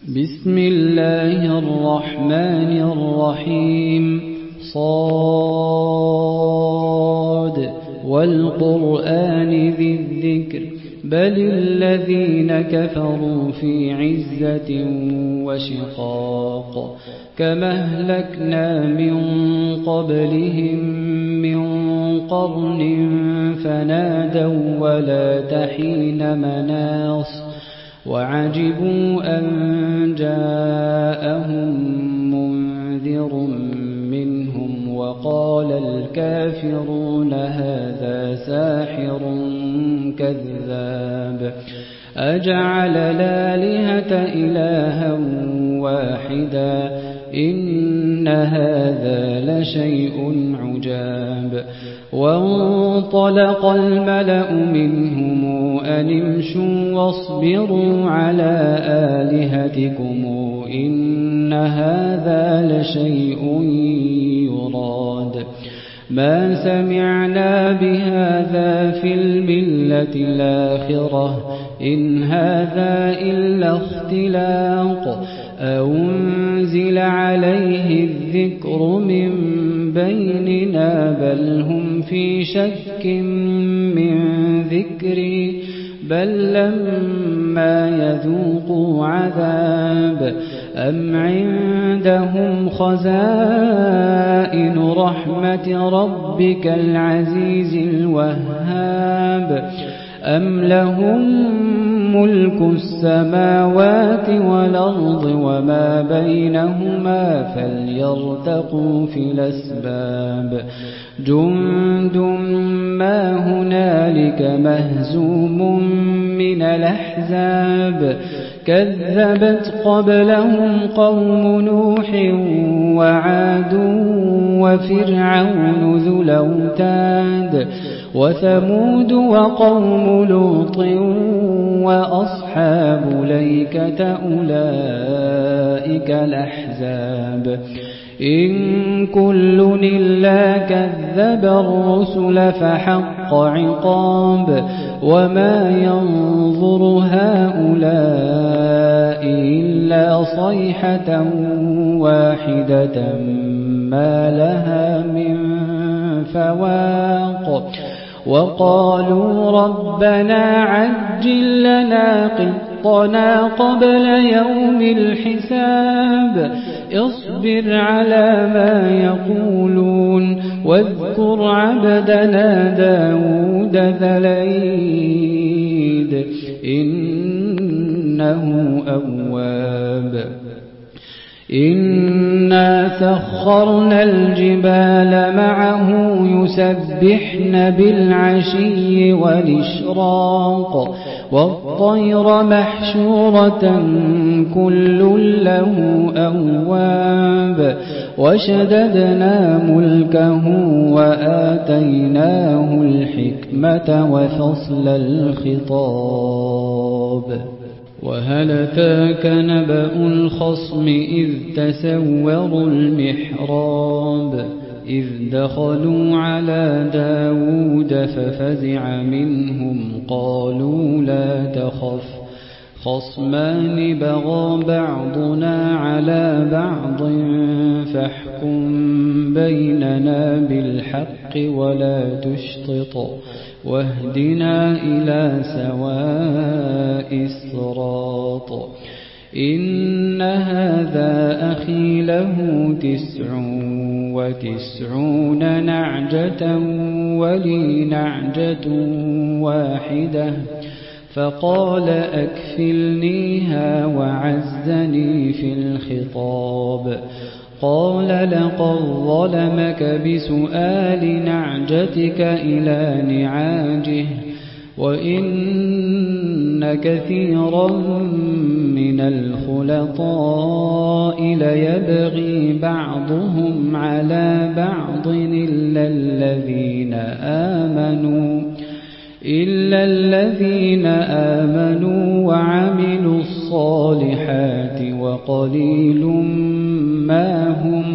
بسم الله الرحمن الرحيم صاد والقرآن ذي الذكر بل الذين كفروا في عزة وشقاق كما أهلكنا من قبلهم من قرن فنادوا ولا تحين مناص وعجبوا أن جاءهم منذر منهم وقال الكافرون هذا ساحر كذاب أجعل الآلهة إلها واحدا إن هذا لشيء عجاب وانطلق الملأ منهم أن امشوا واصبروا على آلهتكم إن هذا لشيء يراد ما سمعنا بهذا في الملة الآخرة إن هذا إلا اختلاق أنزل عليه الذكر من بيننا بل هم في شك من ذكري بل لما يذوقوا عذاب أم عندهم خزائن رحمة ربك العزيز الوهاب أم لهم ملك السماوات والأرض وما بينهما فليرتقوا في الأسباب جند ما هنالك مهزوم من الأحزاب كذبت قبلهم قوم نوح وعاد وفرعون ذو الأوتاد وثمود وقوم لوط وأصحاب ليكة أولئك الأحزاب إن كل إلا كذب الرسل فحق عقاب وما ينظر هؤلاء إلا صيحة واحدة ما لها من فواق وقالوا ربنا عجل لنا قطنا قبل يوم الحساب اصبر على ما يقولون واذكر عبدنا داود ذا الأيد إنه أواب إنا سخرنا الجبال معه يسبحن بالعشي والإشراق والطير محشورة كل له أواب وشددنا ملكه وآتيناه الحكمة وفصل الخطاب وهل أتاك نبأ الخصم إذ تسوروا المحراب إذ دخلوا على داود ففزع منهم قالوا لا تخف خصمان بغى بعضنا على بعض فاحكم بيننا بالحق ولا تشطط واهدنا إلى سواء الصراط إن هذا أخي له 99 نعجة ولي نعجة واحدة فقال أكفلنيها وعزني في الخطاب قال لقد ظلمك بسؤال نعجتك إلى نعاجه وإن كثيرا من الخلطاء ليبغي بعضهم على بعض إلا الذين آمنوا وعملوا الصالحات وقليل ما هم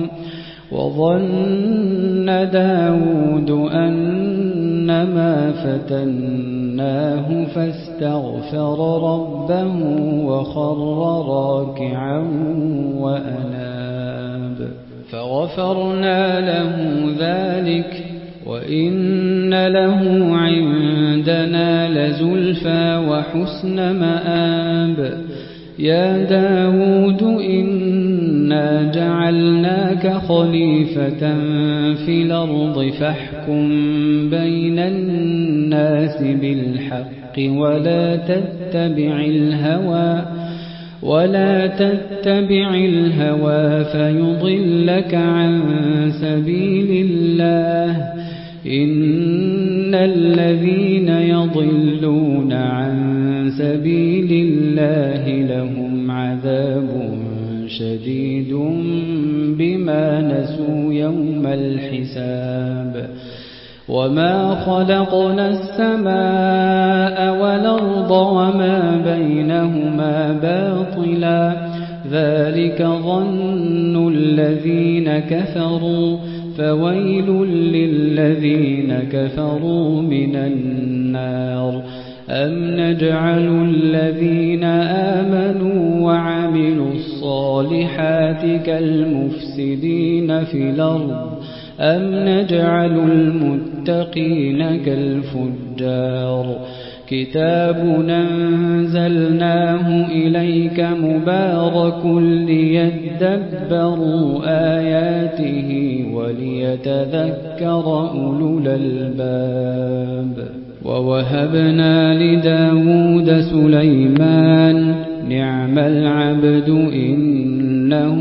وظن داود أنما فتنا فَأَخَذْنَاهُ فَاسْتَغْفَرَ رَبَّهُ وَخَرَّ رَاكِعًا وَأَنَابَ فَغَفَرْنَا لَهُ ذَلِكَ وَإِنَّ لَهُ عِندَنَا لَزُلْفَىٰ وَحُسْنَ مَآبٍ يَا دَاوُودُ إِنَّا جَعَلْنَاكَ خَلِيفَةً فِي الْأَرْضِ فَاحْكُم بَيْنَ النَّاسِ بِالْحَقِّ وَلَا تَتَّبِعِ الْهَوَىٰ فَيُضِلَّكَ عَن سَبِيلِ اللَّهِ ۚ إِنَّ الَّذِينَ يَضِلُّونَ عَن سَبِيلِ اللَّهِ لَهُمْ عَذَابٌ شَدِيدٌ بِمَا نَسُوا يَوْمَ الْحِسَابِ وَمَا خَلَقْنَا السَّمَاءَ وَالْأَرْضَ وَمَا بَيْنَهُمَا بَاطِلًا ذَلِكَ ظَنُّ الَّذِينَ كَفَرُوا فَوَيْلٌ لِّلَّذِينَ كَفَرُوا مِنَ النَّارِ أَمْ نَجْعَلُ الَّذِينَ آمَنُوا وَعَمِلُوا الصَّالِحَاتِ كَالْمُفْسِدِينَ في الْأَرْضِ أَمْ نَجْعَلُ الْمُتَّقِينَ كَالْفُجَّارِ كِتَابٌ أَنزَلْنَاهُ إِلَيْكَ مُبَارَكٌ لِّيَدَّبَّرُوا آيَاتِهِ وَلِيَتَذَكَّرَ أُولُو الْأَلْبَابِ وَوَهَبْنَا لِدَاوُودَ سُلَيْمَانَ نِعْمَ الْعَبْدُ إِنَّهُ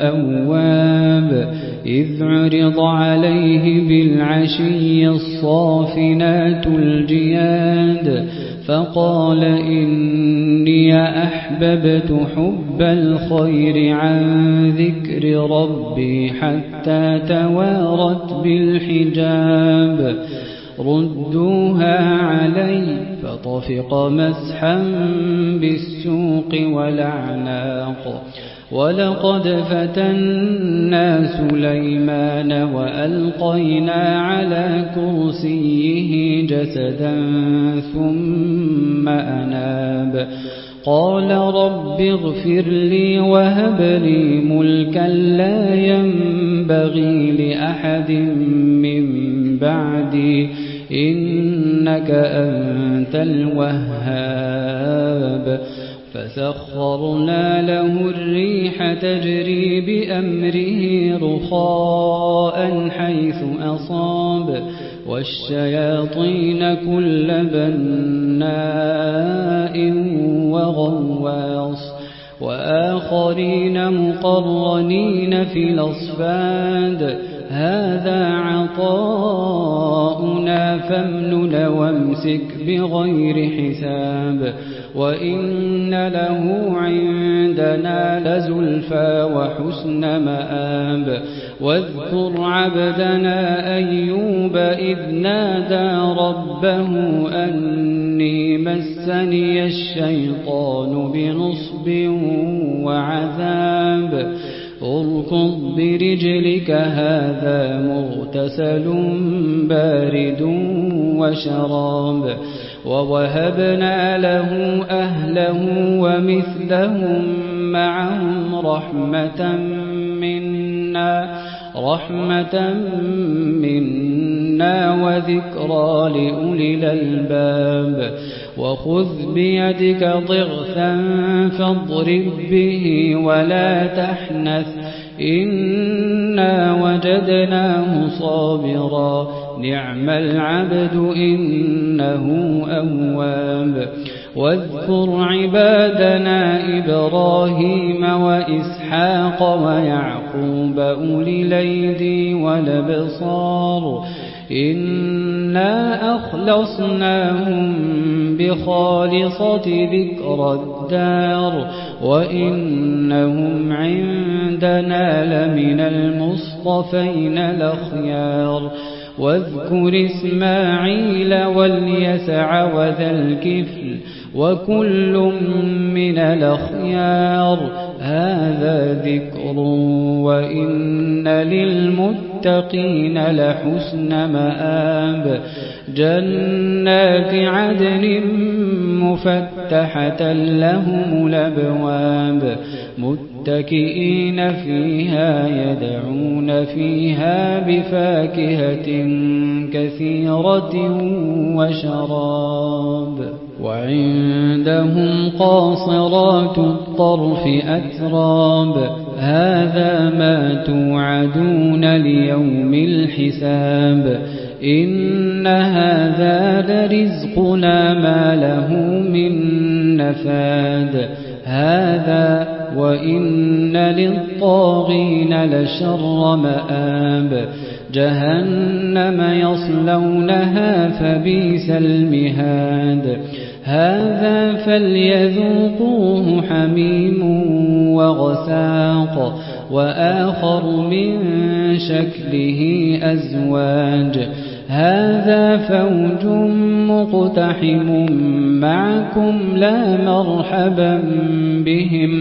أَوَّابٌ إِذْ عُرِضَ عَلَيْهِ بِالْعَشِيِّ الصَّافِنَاتُ الْجِيَادُ فَقَالَ إِنِّي أَحْبَبْتُ حُبَّ الْخَيْرِ عَن ذِكْرِ رَبِّي حَتَّىٰ تَوَارَتْ بِالْحِجَابِ رُدُّوهَا عَلَيَّ فَطَفِقَ مَسْحًا بِالسُّوقِ وَالْأَعْنَاقِ وَلَقَدْ فَتَنَّا سُلَيْمَانَ وَأَلْقَيْنَا عَلَىٰ كُرْسِيِّهِ جَسَدًا ثُمَّ أَنَابَ قَالَ رَبِّ اغْفِرْ لِي وَهَبْ لِي مُلْكًا لَّا يَنبَغِي لِأَحَدٍ مِّن بَعْدِي إِنَّكَ أَنتَ الْوَهَّابُ فَسَخَّرْنَا لَهُ الرِّيحَ تَجْرِي بِأَمْرِهِ رُخَاءً حَيْثُ أَصَابَ وَالشَّيَاطِينَ كُلَّ بَنَّاءٍ وَغَوَّاصٍ وَآخَرِينَ مُقَرَّنِينَ فِي الْأَصْفَادِ هَذَا عَطَاؤُنَا فَامْنُنْ وَامْسِكْ بِغَيْرِ حِسَابٍ وَإِنَّ لَهُ عِندَنَا لَزُلْفَىٰ وَحُسْنَ مَآبٍ وَاذْكُرْ عَبْدَنَا أَيُّوبَ إِذْ نَادَىٰ رَبَّهُ أَنِّي مَسَّنِيَ الشَّيْطَانُ بِنُصْبٍ وَعَذَابٍ ارْكُضْ بِرِجْلِكَ هَٰذَا مُغْتَسَلٌ بَارِدٌ وَشَرَابٌ وَوَهَبْنَا لَهُ أَهْلَهُ وَمِثْلَهُم مَّعَهُمْ رَحْمَةً مِّنَّا وَذِكْرَىٰ لِأُولِي الْأَلْبَابِ وَخُذْ بِيَدِكَ ضِغْثًا فَاضْرِب بِّهِ وَلَا تَحْنَثْ إِنَّا وَجَدْنَاهُ صَابِرًا نِّعْمَ الْعَبْدُ إِنَّهُ أَوَّابٌ وَاذْكُرْ عِبَادَنَا إِبْرَاهِيمَ وَإِسْحَاقَ وَيَعْقُوبَ أُولِي الْأَيْدِي وَالْأَبْصَارِ إِنَّا أَخْلَصْنَاهُم بِخَالِصَةٍ ذِكْرَى الدَّارِ وَإِنَّهُمْ عِندَنَا لَمِنَ الْمُصْطَفَيْنَ الْأَخْيَارِ واذكر إسماعيل واليسع وذا الكفل وكل من الأخيار. هذا ذكر وإن للمتقين لحسن مآب. جنات عدن مفتحة لهم الأبواب متكئين فيها يدعون فيها بفاكهة كثيرة وشراب. وعندهم قاصرات الطرف أتراب. هذا ما توعدون ليوم الحساب. إن هذا لرزقنا ما له من نفاد. هذا وإن للطاغين لشر مآب. جهنم يصلونها فبئس المهاد. هذا فليذوقوه حميم وغساق وآخر من شكله أزواج. هذا فوج مقتحم معكم لا مرحبا بهم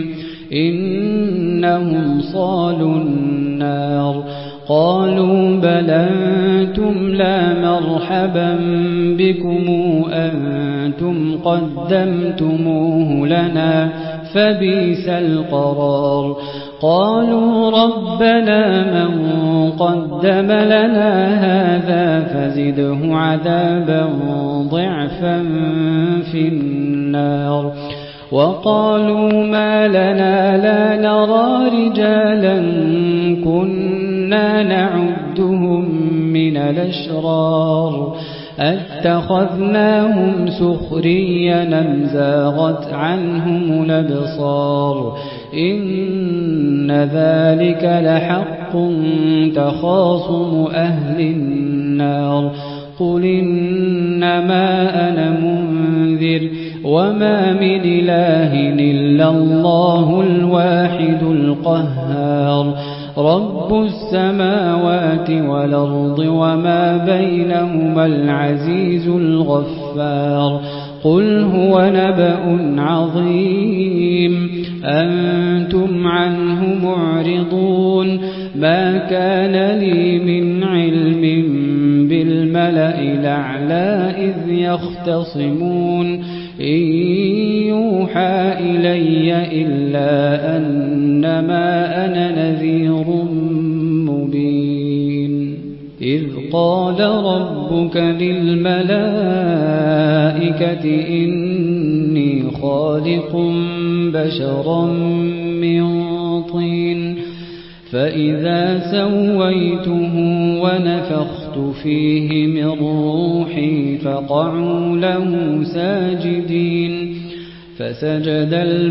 إنهم صالوا النار. قالوا بل أنتم لا مرحبا بكم أنتم قدمتموه لنا فبئس القرار. قالوا ربنا من قدم لنا هذا فزده عذابا ضعفا في النار. وقالوا ما لنا لا نرى رجالا كنا نعدهم من الأشرار اتخذناهم سخريا أم زاغت عنهم الأبصار. إن ذلك لحق تخاصم أهل النار. قل إنما أنا منذر وما من إله إلا الله الواحد القهار. رب السماوات والأرض وما بينهما العزيز الغفار. قل هو نبأ عظيم أنتم عنه معرضون. ما كان لي من علم بالملأ الأعلى إذ يختصمون. إن يوحى إلي إلا أنما أنا نذير مبين. إذ قال ربك للملائكة إني خالق بشرا من طين فإذا سويته ونفخت فيه من روحي فقعوا له ساجدين. فسجد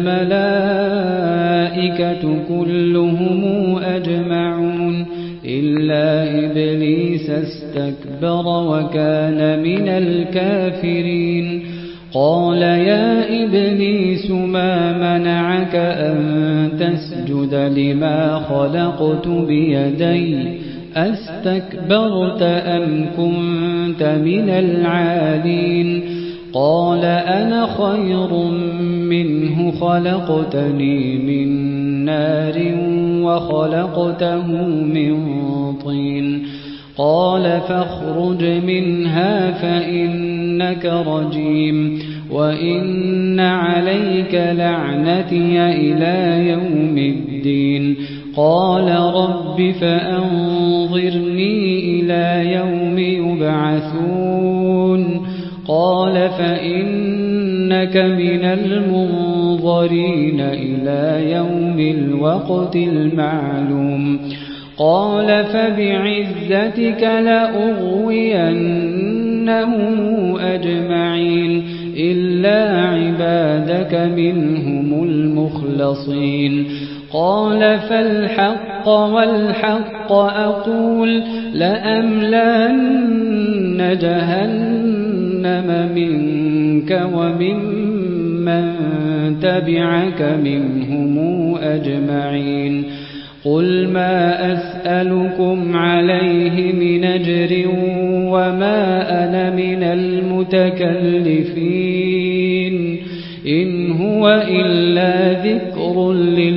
الملائكة كلهم أجمعون إلا إبليس استكبر وكان من الكافرين. قال يا إبليس ما منعك أن تسجد لما خلقت بيدي أستكبرت أم كنت من العالين؟ قال أنا خير منه خلقتني من نار وخلقته من طين. قال فاخرج منها فإنك رجيم وإن عليك لعنتي إلى يوم الدين. قال رب فأنظرني إلى يوم يبعثون. قال فإنك من المنظرين إلى يوم الوقت المعلوم. قال فبعزتك لأغوينهم أجمعين إلا عبادك منهم المخلصين. قال فالحق والحق أقول لأملأن جهنم منك وممن تبعك منهم أجمعين. قل ما أسألكم عليه من أجر وما أنا من المتكلفين. إن هو إلا ذكر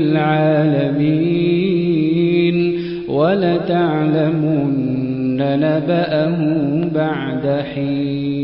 للعالمين ولتعلمن نبأه بعد حين.